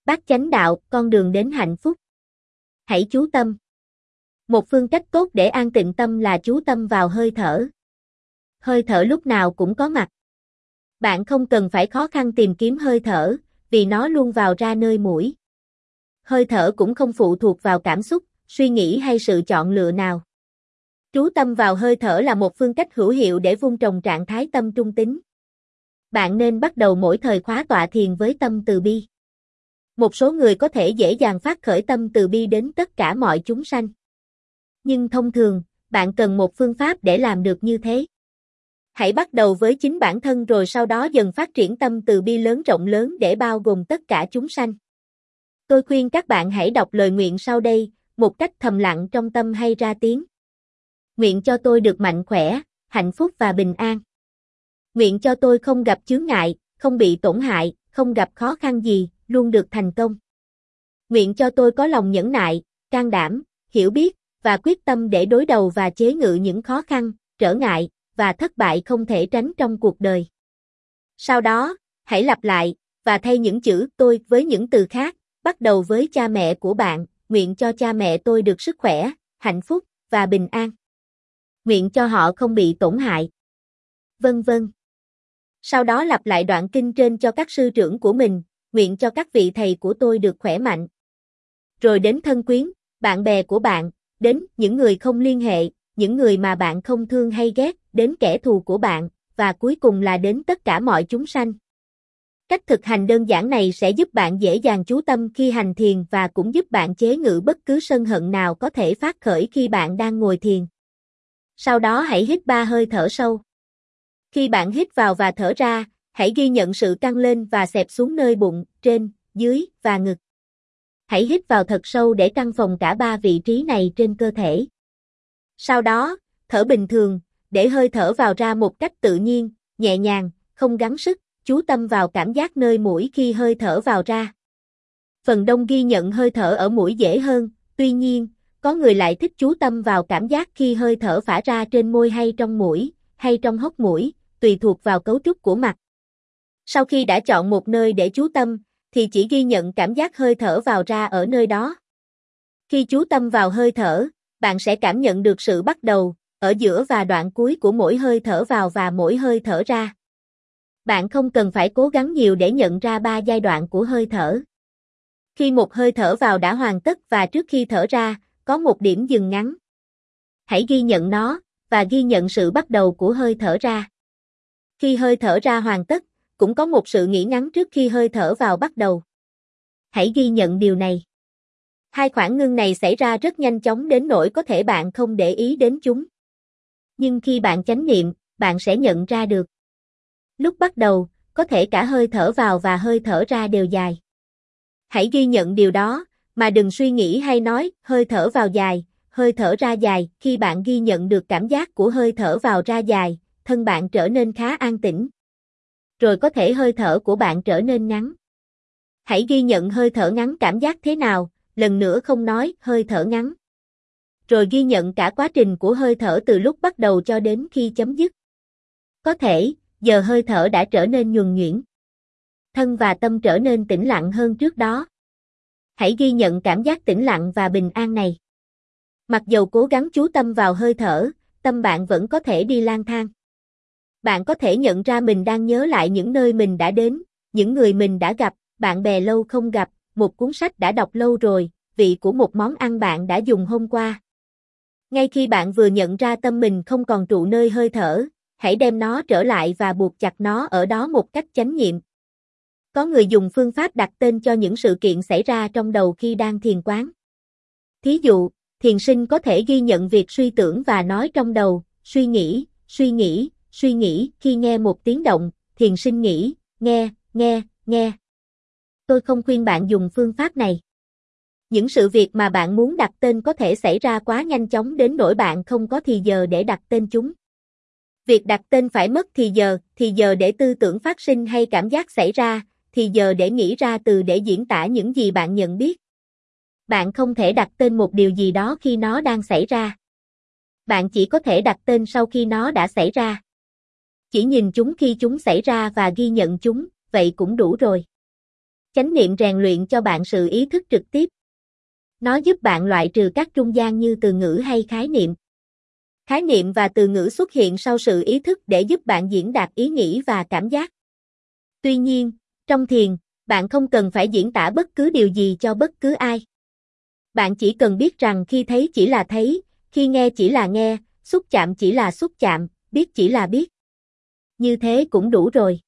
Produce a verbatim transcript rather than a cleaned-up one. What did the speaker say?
Bát chánh đạo, con đường đến hạnh phúc. Hãy chú tâm. Một phương cách tốt để an tịnh tâm là chú tâm vào hơi thở. Hơi thở lúc nào cũng có mặt. Bạn không cần phải khó khăn tìm kiếm hơi thở, vì nó luôn vào ra nơi mũi. Hơi thở cũng không phụ thuộc vào cảm xúc, suy nghĩ hay sự chọn lựa nào. Chú tâm vào hơi thở là một phương cách hữu hiệu để vun trồng trạng thái tâm trung tín. Bạn nên bắt đầu mỗi thời khóa tọa thiền với tâm từ bi. Một số người có thể dễ dàng phát khởi tâm từ bi đến tất cả mọi chúng sanh. Nhưng thông thường, bạn cần một phương pháp để làm được như thế. Hãy bắt đầu với chính bản thân rồi sau đó dần phát triển tâm từ bi lớn rộng lớn để bao gồm tất cả chúng sanh. Tôi khuyên các bạn hãy đọc lời nguyện sau đây, một cách thầm lặng trong tâm hay ra tiếng. Nguyện cho tôi được mạnh khỏe, hạnh phúc và bình an. Nguyện cho tôi không gặp chướng ngại, không bị tổn hại, không gặp khó khăn gì, luôn được thành công. Nguyện cho tôi có lòng nhẫn nại, can đảm, hiểu biết, và quyết tâm để đối đầu và chế ngự những khó khăn, trở ngại, và thất bại không thể tránh trong cuộc đời. Sau đó, hãy lặp lại, và thay những chữ tôi với những từ khác, bắt đầu với cha mẹ của bạn, nguyện cho cha mẹ tôi được sức khỏe, hạnh phúc, và bình an. Nguyện cho họ không bị tổn hại. Vân vân. Sau đó lặp lại đoạn kinh trên cho các sư trưởng của mình, nguyện cho các vị thầy của tôi được khỏe mạnh. Rồi đến thân quyến, bạn bè của bạn, đến những người không liên hệ, những người mà bạn không thương hay ghét, đến kẻ thù của bạn, và cuối cùng là đến tất cả mọi chúng sanh. Cách thực hành đơn giản này sẽ giúp bạn dễ dàng chú tâm khi hành thiền và cũng giúp bạn chế ngự bất cứ sân hận nào có thể phát khởi khi bạn đang ngồi thiền. Sau đó hãy hít ba hơi thở sâu. Khi bạn hít vào và thở ra, hãy ghi nhận sự căng lên và xẹp xuống nơi bụng, trên, dưới và ngực. Hãy hít vào thật sâu để căng phồng cả ba vị trí này trên cơ thể. Sau đó, thở bình thường, để hơi thở vào ra một cách tự nhiên, nhẹ nhàng, không gắng sức, chú tâm vào cảm giác nơi mũi khi hơi thở vào ra. Phần đông ghi nhận hơi thở ở mũi dễ hơn, tuy nhiên, có người lại thích chú tâm vào cảm giác khi hơi thở phả ra trên môi hay trong mũi, hay trong hốc mũi, tùy thuộc vào cấu trúc của mặt. Sau khi đã chọn một nơi để chú tâm, thì chỉ ghi nhận cảm giác hơi thở vào ra ở nơi đó. Khi chú tâm vào hơi thở, bạn sẽ cảm nhận được sự bắt đầu, ở giữa và đoạn cuối của mỗi hơi thở vào và mỗi hơi thở ra. Bạn không cần phải cố gắng nhiều để nhận ra ba giai đoạn của hơi thở. Khi một hơi thở vào đã hoàn tất và trước khi thở ra, có một điểm dừng ngắn. Hãy ghi nhận nó, và ghi nhận sự bắt đầu của hơi thở ra. Khi hơi thở ra hoàn tất, cũng có một sự nghỉ ngắn trước khi hơi thở vào bắt đầu. Hãy ghi nhận điều này. Hai khoảng ngưng này xảy ra rất nhanh chóng đến nỗi có thể bạn không để ý đến chúng. Nhưng khi bạn chánh niệm, bạn sẽ nhận ra được. Lúc bắt đầu, có thể cả hơi thở vào và hơi thở ra đều dài. Hãy ghi nhận điều đó, mà đừng suy nghĩ hay nói, hơi thở vào dài, hơi thở ra dài. Khi bạn ghi nhận được cảm giác của hơi thở vào ra dài, thân bạn trở nên khá an tĩnh. Rồi có thể hơi thở của bạn trở nên ngắn. Hãy ghi nhận hơi thở ngắn cảm giác thế nào, lần nữa không nói, hơi thở ngắn. Rồi ghi nhận cả quá trình của hơi thở từ lúc bắt đầu cho đến khi chấm dứt. Có thể, giờ hơi thở đã trở nên nhuần nhuyễn. Thân và tâm trở nên tĩnh lặng hơn trước đó. Hãy ghi nhận cảm giác tĩnh lặng và bình an này. Mặc dầu cố gắng chú tâm vào hơi thở, tâm bạn vẫn có thể đi lang thang. Bạn có thể nhận ra mình đang nhớ lại những nơi mình đã đến, những người mình đã gặp, bạn bè lâu không gặp, một cuốn sách đã đọc lâu rồi, vị của một món ăn bạn đã dùng hôm qua. Ngay khi bạn vừa nhận ra tâm mình không còn trụ nơi hơi thở, hãy đem nó trở lại và buộc chặt nó ở đó một cách chánh niệm. Có người dùng phương pháp đặt tên cho những sự kiện xảy ra trong đầu khi đang thiền quán. Thí dụ, thiền sinh có thể ghi nhận việc suy tưởng và nói trong đầu, suy nghĩ, suy nghĩ, suy nghĩ. Khi nghe một tiếng động, thiền sinh nghĩ, nghe, nghe, nghe. Tôi không khuyên bạn dùng phương pháp này. Những sự việc mà bạn muốn đặt tên có thể xảy ra quá nhanh chóng đến nỗi bạn không có thì giờ để đặt tên chúng. Việc đặt tên phải mất thì giờ, thì giờ để tư tưởng phát sinh hay cảm giác xảy ra, thì giờ để nghĩ ra từ để diễn tả những gì bạn nhận biết. Bạn không thể đặt tên một điều gì đó khi nó đang xảy ra. Bạn chỉ có thể đặt tên sau khi nó đã xảy ra. Chỉ nhìn chúng khi chúng xảy ra và ghi nhận chúng, vậy cũng đủ rồi. Chánh niệm rèn luyện cho bạn sự ý thức trực tiếp. Nó giúp bạn loại trừ các trung gian như từ ngữ hay khái niệm. Khái niệm và từ ngữ xuất hiện sau sự ý thức để giúp bạn diễn đạt ý nghĩ và cảm giác. Tuy nhiên, trong thiền, bạn không cần phải diễn tả bất cứ điều gì cho bất cứ ai. Bạn chỉ cần biết rằng khi thấy chỉ là thấy, khi nghe chỉ là nghe, xúc chạm chỉ là xúc chạm, biết chỉ là biết. Như thế cũng đủ rồi.